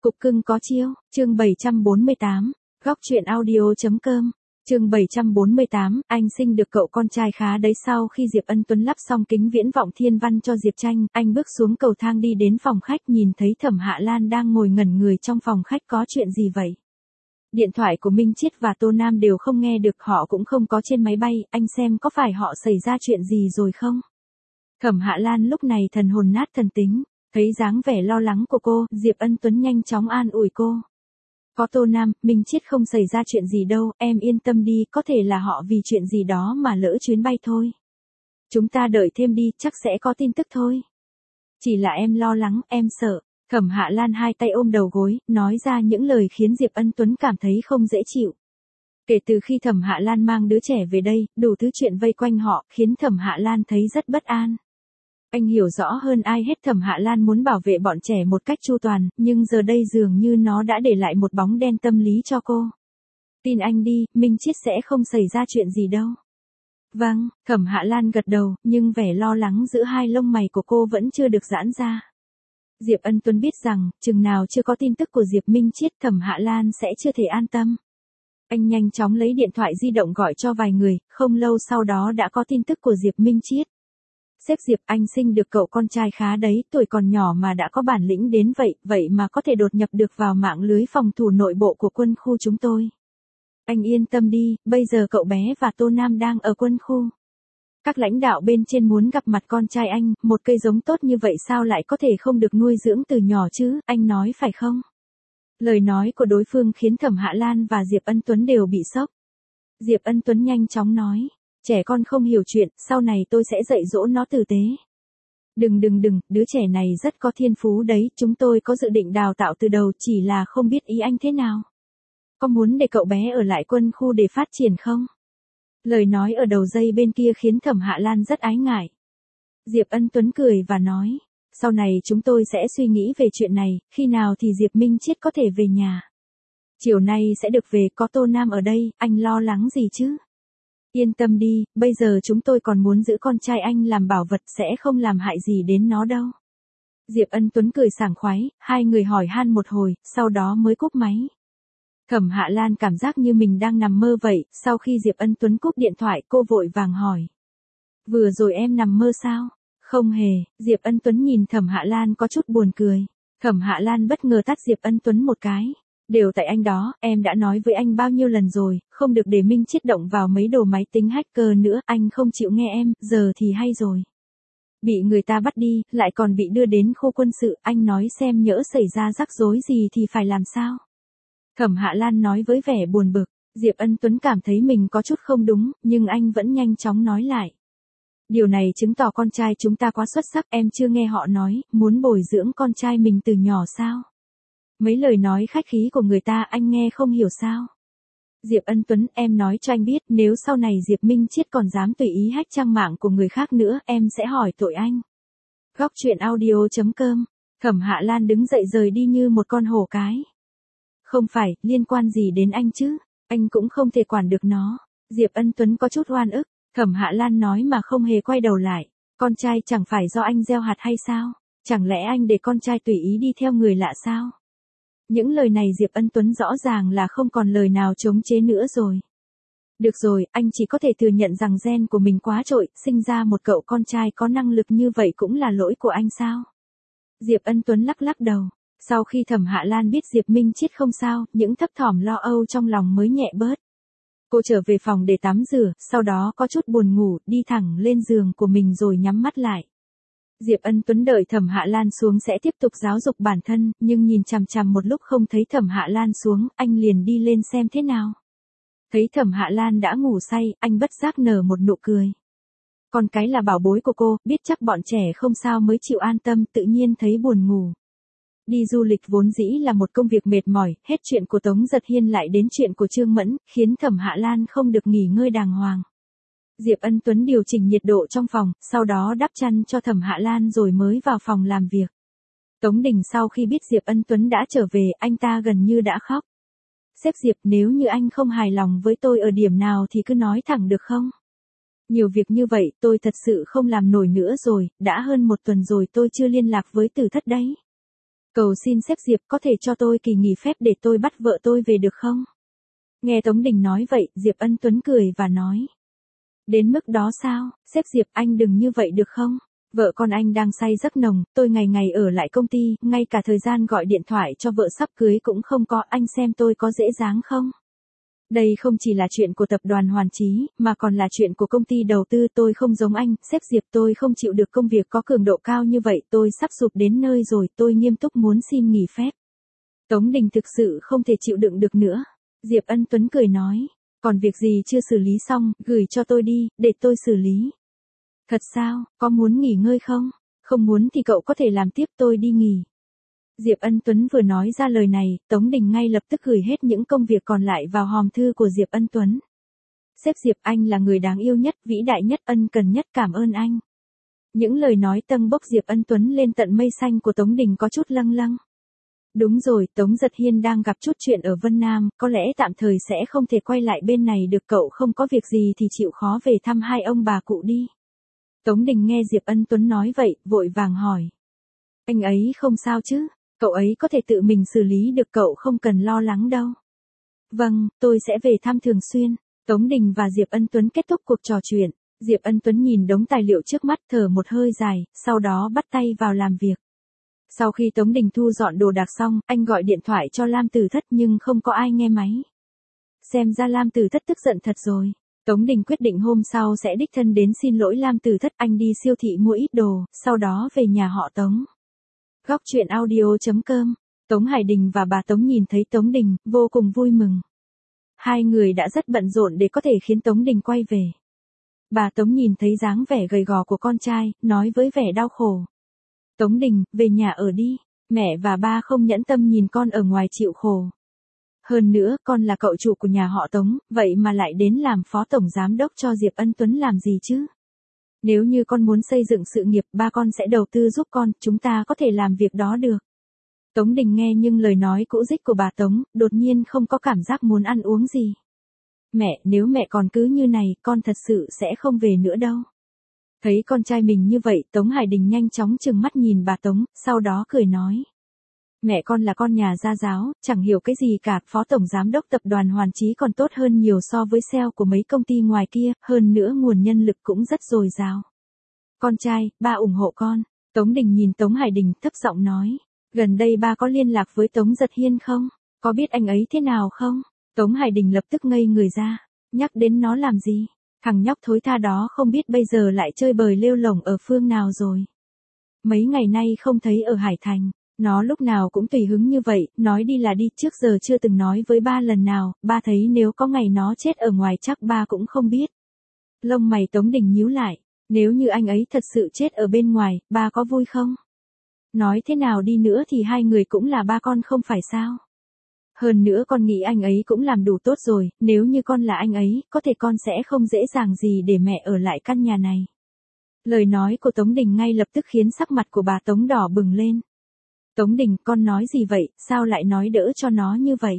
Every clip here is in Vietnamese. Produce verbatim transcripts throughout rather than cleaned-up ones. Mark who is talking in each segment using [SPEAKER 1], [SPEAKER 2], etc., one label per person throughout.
[SPEAKER 1] Cục cưng có chiêu, chương bảy trăm bốn mươi tám, góc truyện audio.com, chương bảy trăm bốn mươi tám, anh sinh được cậu con trai khá đấy. Sau khi Diệp Ân Tuấn lắp xong kính viễn vọng thiên văn cho Diệp Tranh, anh bước xuống cầu thang đi đến phòng khách, nhìn thấy Thẩm Hạ Lan đang ngồi ngẩn người trong phòng khách. Có chuyện gì vậy? Điện thoại của Minh Chiết và Tô Nam đều không nghe được, họ cũng không có trên máy bay, anh xem có phải họ xảy ra chuyện gì rồi không? Thẩm Hạ Lan lúc này thần hồn nát thần tính, thấy dáng vẻ lo lắng của cô, Diệp Ân Tuấn nhanh chóng an ủi cô. Có Tô Nam, Minh Chiết không xảy ra chuyện gì đâu, em yên tâm đi, có thể là họ vì chuyện gì đó mà lỡ chuyến bay thôi. Chúng ta đợi thêm đi, chắc sẽ có tin tức thôi. Chỉ là em lo lắng, em sợ. Thẩm Hạ Lan hai tay ôm đầu gối, nói ra những lời khiến Diệp Ân Tuấn cảm thấy không dễ chịu. Kể từ khi Thẩm Hạ Lan mang đứa trẻ về đây, đủ thứ chuyện vây quanh họ, khiến Thẩm Hạ Lan thấy rất bất an. Anh hiểu rõ hơn ai hết Thẩm Hạ Lan muốn bảo vệ bọn trẻ một cách chu toàn, nhưng giờ đây dường như nó đã để lại một bóng đen tâm lý cho cô. Tin anh đi, Minh Chiết sẽ không xảy ra chuyện gì đâu. Vâng, Thẩm Hạ Lan gật đầu, nhưng vẻ lo lắng giữa hai lông mày của cô vẫn chưa được giãn ra. Diệp Ân Tuấn biết rằng, chừng nào chưa có tin tức của Diệp Minh Chiết, Thẩm Hạ Lan sẽ chưa thể an tâm. Anh nhanh chóng lấy điện thoại di động gọi cho vài người, không lâu sau đó đã có tin tức của Diệp Minh Chiết. Sếp Diệp, anh sinh được cậu con trai khá đấy, tuổi còn nhỏ mà đã có bản lĩnh đến vậy, vậy mà có thể đột nhập được vào mạng lưới phòng thủ nội bộ của quân khu chúng tôi. Anh yên tâm đi, bây giờ cậu bé và Tô Nam đang ở quân khu. Các lãnh đạo bên trên muốn gặp mặt con trai anh, một cây giống tốt như vậy sao lại có thể không được nuôi dưỡng từ nhỏ chứ, anh nói phải không? Lời nói của đối phương khiến Thẩm Hạ Lan và Diệp Ân Tuấn đều bị sốc. Diệp Ân Tuấn nhanh chóng nói, trẻ con không hiểu chuyện, sau này tôi sẽ dạy dỗ nó tử tế. Đừng đừng đừng, đứa trẻ này rất có thiên phú đấy, chúng tôi có dự định đào tạo từ đầu, chỉ là không biết ý anh thế nào. Có muốn để cậu bé ở lại quân khu để phát triển không? Lời nói ở đầu dây bên kia khiến Thẩm Hạ Lan rất ái ngại. Diệp Ân Tuấn cười và nói, sau này chúng tôi sẽ suy nghĩ về chuyện này, khi nào thì Diệp Minh Chiết có thể về nhà. Chiều nay sẽ được về, có Tô Nam ở đây, anh lo lắng gì chứ? Yên tâm đi, bây giờ chúng tôi còn muốn giữ con trai anh làm bảo vật, sẽ không làm hại gì đến nó đâu. Diệp Ân Tuấn cười sảng khoái, hai người hỏi han một hồi, sau đó mới cúp máy. Thẩm Hạ Lan cảm giác như mình đang nằm mơ vậy, sau khi Diệp Ân Tuấn cúp điện thoại cô vội vàng hỏi. Vừa rồi em nằm mơ sao? Không hề, Diệp Ân Tuấn nhìn Thẩm Hạ Lan có chút buồn cười. Thẩm Hạ Lan bất ngờ tát Diệp Ân Tuấn một cái. Đều tại anh đó, em đã nói với anh bao nhiêu lần rồi, không được để Minh Chiết động vào mấy đồ máy tính hacker nữa, anh không chịu nghe em, giờ thì hay rồi. Bị người ta bắt đi, lại còn bị đưa đến khu quân sự, anh nói xem nhỡ xảy ra rắc rối gì thì phải làm sao? Thẩm Hạ Lan nói với vẻ buồn bực, Diệp Ân Tuấn cảm thấy mình có chút không đúng, nhưng anh vẫn nhanh chóng nói lại. Điều này chứng tỏ con trai chúng ta quá xuất sắc, em chưa nghe họ nói, muốn bồi dưỡng con trai mình từ nhỏ sao? Mấy lời nói khách khí của người ta anh nghe không hiểu sao? Diệp Ân Tuấn, em nói cho anh biết, nếu sau này Diệp Minh Chiết còn dám tùy ý hack trang mạng của người khác nữa, em sẽ hỏi tội anh. Góc truyện audio.com, Thẩm Hạ Lan đứng dậy rời đi như một con hổ cái. Không phải, liên quan gì đến anh chứ, anh cũng không thể quản được nó. Diệp Ân Tuấn có chút oan ức, Thẩm Hạ Lan nói mà không hề quay đầu lại. Con trai chẳng phải do anh gieo hạt hay sao? Chẳng lẽ anh để con trai tùy ý đi theo người lạ sao? Những lời này Diệp Ân Tuấn rõ ràng là không còn lời nào chống chế nữa rồi. Được rồi, anh chỉ có thể thừa nhận rằng gen của mình quá trội, sinh ra một cậu con trai có năng lực như vậy cũng là lỗi của anh sao? Diệp Ân Tuấn lắc lắc đầu. Sau khi Thẩm Hạ Lan biết Diệp Minh Chiết không sao, những thấp thỏm lo âu trong lòng mới nhẹ bớt. Cô trở về phòng để tắm rửa, sau đó có chút buồn ngủ, đi thẳng lên giường của mình rồi nhắm mắt lại. Diệp Ân Tuấn đợi Thẩm Hạ Lan xuống sẽ tiếp tục giáo dục bản thân, nhưng nhìn chằm chằm một lúc không thấy Thẩm Hạ Lan xuống, anh liền đi lên xem thế nào. Thấy Thẩm Hạ Lan đã ngủ say, anh bất giác nở một nụ cười. Con cái là bảo bối của cô, biết chắc bọn trẻ không sao mới chịu an tâm, tự nhiên thấy buồn ngủ. Đi du lịch vốn dĩ là một công việc mệt mỏi, hết chuyện của Tống Giật Hiên lại đến chuyện của Trương Mẫn, khiến Thẩm Hạ Lan không được nghỉ ngơi đàng hoàng. Diệp Ân Tuấn điều chỉnh nhiệt độ trong phòng, sau đó đắp chăn cho Thẩm Hạ Lan rồi mới vào phòng làm việc. Tống Đình sau khi biết Diệp Ân Tuấn đã trở về, anh ta gần như đã khóc. Sếp Diệp, nếu như anh không hài lòng với tôi ở điểm nào thì cứ nói thẳng được không? Nhiều việc như vậy tôi thật sự không làm nổi nữa rồi, đã hơn một tuần rồi tôi chưa liên lạc với Tử Thất đấy. Cầu xin sếp Diệp có thể cho tôi kỳ nghỉ phép để tôi bắt vợ tôi về được không? Nghe Tống Đình nói vậy, Diệp Ân Tuấn cười và nói. Đến mức đó sao, sếp Diệp anh đừng như vậy được không? Vợ con anh đang say giấc nồng, tôi ngày ngày ở lại công ty, ngay cả thời gian gọi điện thoại cho vợ sắp cưới cũng không có, anh xem tôi có dễ dàng không? Đây không chỉ là chuyện của tập đoàn Hoàn Chí, mà còn là chuyện của công ty đầu tư. Tôi không giống anh, sếp Diệp, tôi không chịu được công việc có cường độ cao như vậy, tôi sắp sụp đến nơi rồi, tôi nghiêm túc muốn xin nghỉ phép. Tống Đình thực sự không thể chịu đựng được nữa. Diệp Ân Tuấn cười nói, còn việc gì chưa xử lý xong, gửi cho tôi đi, để tôi xử lý. Thật sao, có muốn nghỉ ngơi không? Không muốn thì cậu có thể làm tiếp, tôi đi nghỉ. Diệp Ân Tuấn vừa nói ra lời này, Tống Đình ngay lập tức gửi hết những công việc còn lại vào hòm thư của Diệp Ân Tuấn. Sếp Diệp, anh là người đáng yêu nhất, vĩ đại nhất, ân cần nhất, cảm ơn anh. Những lời nói tâng bốc Diệp Ân Tuấn lên tận mây xanh của Tống Đình có chút lâng lâng. Đúng rồi, Tống Giật Hiên đang gặp chút chuyện ở Vân Nam, có lẽ tạm thời sẽ không thể quay lại bên này được, cậu không có việc gì thì chịu khó về thăm hai ông bà cụ đi. Tống Đình nghe Diệp Ân Tuấn nói vậy, vội vàng hỏi. Anh ấy không sao chứ, cậu ấy có thể tự mình xử lý được, cậu không cần lo lắng đâu. Vâng, tôi sẽ về thăm thường xuyên. Tống Đình và Diệp Ân Tuấn kết thúc cuộc trò chuyện. Diệp Ân Tuấn nhìn đống tài liệu trước mắt, thở một hơi dài, sau đó bắt tay vào làm việc. Sau khi Tống Đình thu dọn đồ đạc xong, anh gọi điện thoại cho Lam Tử Thất nhưng không có ai nghe máy. Xem ra Lam Tử Thất tức giận thật rồi. Tống Đình quyết định hôm sau sẽ đích thân đến xin lỗi Lam Tử Thất, anh đi siêu thị mua ít đồ, sau đó về nhà họ Tống. Góc truyện audio chấm com. Tống Hải Đình và bà Tống nhìn thấy Tống Đình, vô cùng vui mừng. Hai người đã rất bận rộn để có thể khiến Tống Đình quay về. Bà Tống nhìn thấy dáng vẻ gầy gò của con trai, nói với vẻ đau khổ. Tống Đình, về nhà ở đi, mẹ và ba không nhẫn tâm nhìn con ở ngoài chịu khổ. Hơn nữa, con là cậu chủ của nhà họ Tống, vậy mà lại đến làm phó tổng giám đốc cho Diệp Ân Tuấn làm gì chứ? Nếu như con muốn xây dựng sự nghiệp, ba con sẽ đầu tư giúp con, chúng ta có thể làm việc đó được. Tống Đình nghe nhưng lời nói cũ dích của bà Tống, đột nhiên không có cảm giác muốn ăn uống gì. Mẹ, nếu mẹ còn cứ như này, con thật sự sẽ không về nữa đâu. Thấy con trai mình như vậy, Tống Hải Đình nhanh chóng trừng mắt nhìn bà Tống, sau đó cười nói. Mẹ con là con nhà gia giáo, chẳng hiểu cái gì cả, phó tổng giám đốc tập đoàn Hoàn Chí còn tốt hơn nhiều so với sale của mấy công ty ngoài kia, hơn nữa nguồn nhân lực cũng rất dồi dào. Con trai, ba ủng hộ con. Tống Đình nhìn Tống Hải Đình thấp giọng nói. Gần đây ba có liên lạc với Tống Giật Hiên không? Có biết anh ấy thế nào không? Tống Hải Đình lập tức ngây người ra. Nhắc đến nó làm gì? Thằng nhóc thối tha đó không biết bây giờ lại chơi bời lêu lổng ở phương nào rồi. Mấy ngày nay không thấy ở Hải Thành. Nó lúc nào cũng tùy hứng như vậy, nói đi là đi, trước giờ chưa từng nói với ba lần nào, ba thấy nếu có ngày nó chết ở ngoài chắc ba cũng không biết. Lông mày Tống Đình nhíu lại, nếu như anh ấy thật sự chết ở bên ngoài, ba có vui không? Nói thế nào đi nữa thì hai người cũng là ba con không phải sao? Hơn nữa con nghĩ anh ấy cũng làm đủ tốt rồi, nếu như con là anh ấy, có thể con sẽ không dễ dàng gì để mẹ ở lại căn nhà này. Lời nói của Tống Đình ngay lập tức khiến sắc mặt của bà Tống đỏ bừng lên. Tống Đình, con nói gì vậy, sao lại nói đỡ cho nó như vậy?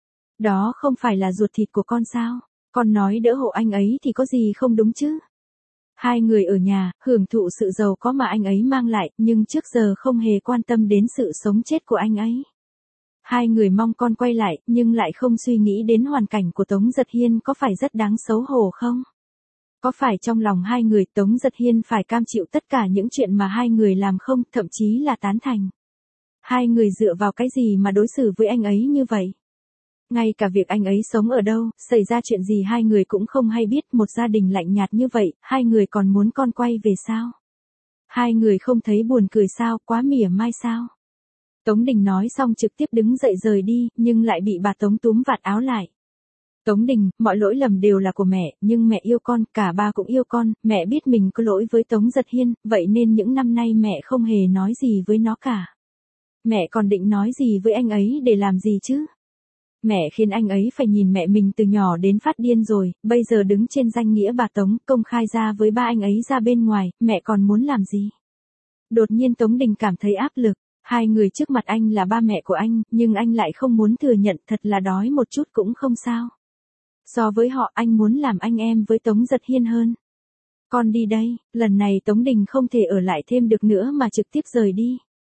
[SPEAKER 1] Đó không phải là ruột thịt của con sao? Con nói đỡ hộ anh ấy thì có gì không đúng chứ? Hai người ở nhà, hưởng thụ sự giàu có mà anh ấy mang lại, nhưng trước giờ không hề quan tâm đến sự sống chết của anh ấy. Hai người mong con quay lại, nhưng lại không suy nghĩ đến hoàn cảnh của Tống Giật Hiên có phải rất đáng xấu hổ không? Có phải trong lòng hai người Tống Giật Hiên phải cam chịu tất cả những chuyện mà hai người làm không, thậm chí là tán thành? Hai người dựa vào cái gì mà đối xử với anh ấy như vậy? Ngay cả việc anh ấy sống ở đâu, xảy ra chuyện gì hai người cũng không hay biết, một gia đình lạnh nhạt như vậy, hai người còn muốn con quay về sao? Hai người không thấy buồn cười sao, quá mỉa mai sao? Tống Đình nói xong trực tiếp đứng dậy rời đi, nhưng lại bị bà Tống túm vạt áo lại. Tống Đình, mọi lỗi lầm đều là của mẹ, nhưng mẹ yêu con, cả ba cũng yêu con, mẹ biết mình có lỗi với Tống Giật Hiên, vậy nên những năm nay mẹ không hề nói gì với nó cả. Mẹ còn định nói gì với anh ấy để làm gì chứ? Mẹ khiến anh ấy phải nhìn mẹ mình từ nhỏ đến phát điên rồi, bây giờ đứng trên danh nghĩa bà Tống, công khai ra với ba anh ấy ra bên ngoài, mẹ còn muốn làm gì? Đột nhiên Tống Đình cảm thấy áp lực, hai người trước mặt anh là ba mẹ của anh, nhưng anh lại không muốn thừa nhận, thật là đói một chút cũng không sao. So với họ anh muốn làm anh em với Tống Giật Hiên hơn. Con đi đây, lần này Tống Đình không thể ở lại thêm được nữa mà trực tiếp rời đi.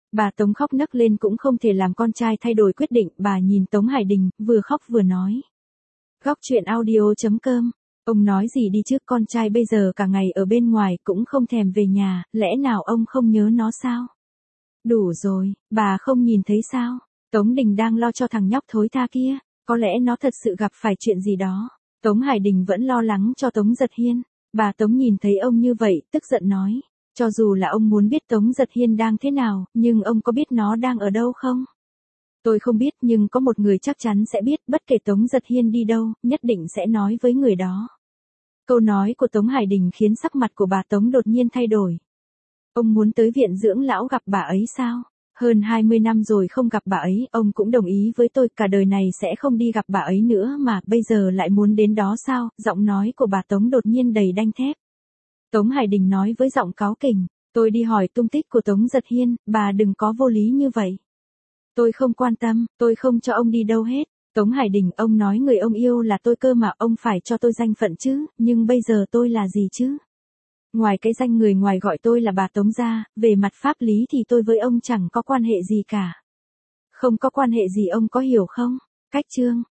[SPEAKER 1] Bà Tống khóc nấc lên cũng không thể làm con trai thay đổi quyết định, bà nhìn Tống Hải Đình, vừa khóc vừa nói. Góc truyện audio chấm com. Ông nói gì đi chứ, con trai bây giờ cả ngày ở bên ngoài cũng không thèm về nhà, lẽ nào ông không nhớ nó sao? Đủ rồi, bà không nhìn thấy sao? Tống Đình đang lo cho thằng nhóc thối tha kia, có lẽ nó thật sự gặp phải chuyện gì đó. Tống Hải Đình vẫn lo lắng cho Tống Giật Hiên. Bà Tống nhìn thấy ông như vậy, tức giận nói. Cho dù là ông muốn biết Tống Giật Hiên đang thế nào, nhưng ông có biết nó đang ở đâu không? Tôi không biết, nhưng có một người chắc chắn sẽ biết, bất kể Tống Giật Hiên đi đâu, nhất định sẽ nói với người đó. Câu nói của Tống Hải Đình khiến sắc mặt của bà Tống đột nhiên thay đổi. Ông muốn tới viện dưỡng lão gặp bà ấy sao? Hơn hai mươi năm rồi không gặp bà ấy, ông cũng đồng ý với tôi cả đời này sẽ không đi gặp bà ấy nữa mà, bây giờ lại muốn đến đó sao? Giọng nói của bà Tống đột nhiên đầy đanh thép. Tống Hải Đình nói với giọng cáu kỉnh, tôi đi hỏi tung tích của Tống Giật Hiên, bà đừng có vô lý như vậy. Tôi không quan tâm, tôi không cho ông đi đâu hết. Tống Hải Đình, ông nói người ông yêu là tôi cơ mà, ông phải cho tôi danh phận chứ, nhưng bây giờ tôi là gì chứ? Ngoài cái danh người ngoài gọi tôi là bà Tống ra, về mặt pháp lý thì tôi với ông chẳng có quan hệ gì cả. Không có quan hệ gì, ông có hiểu không? Cách chương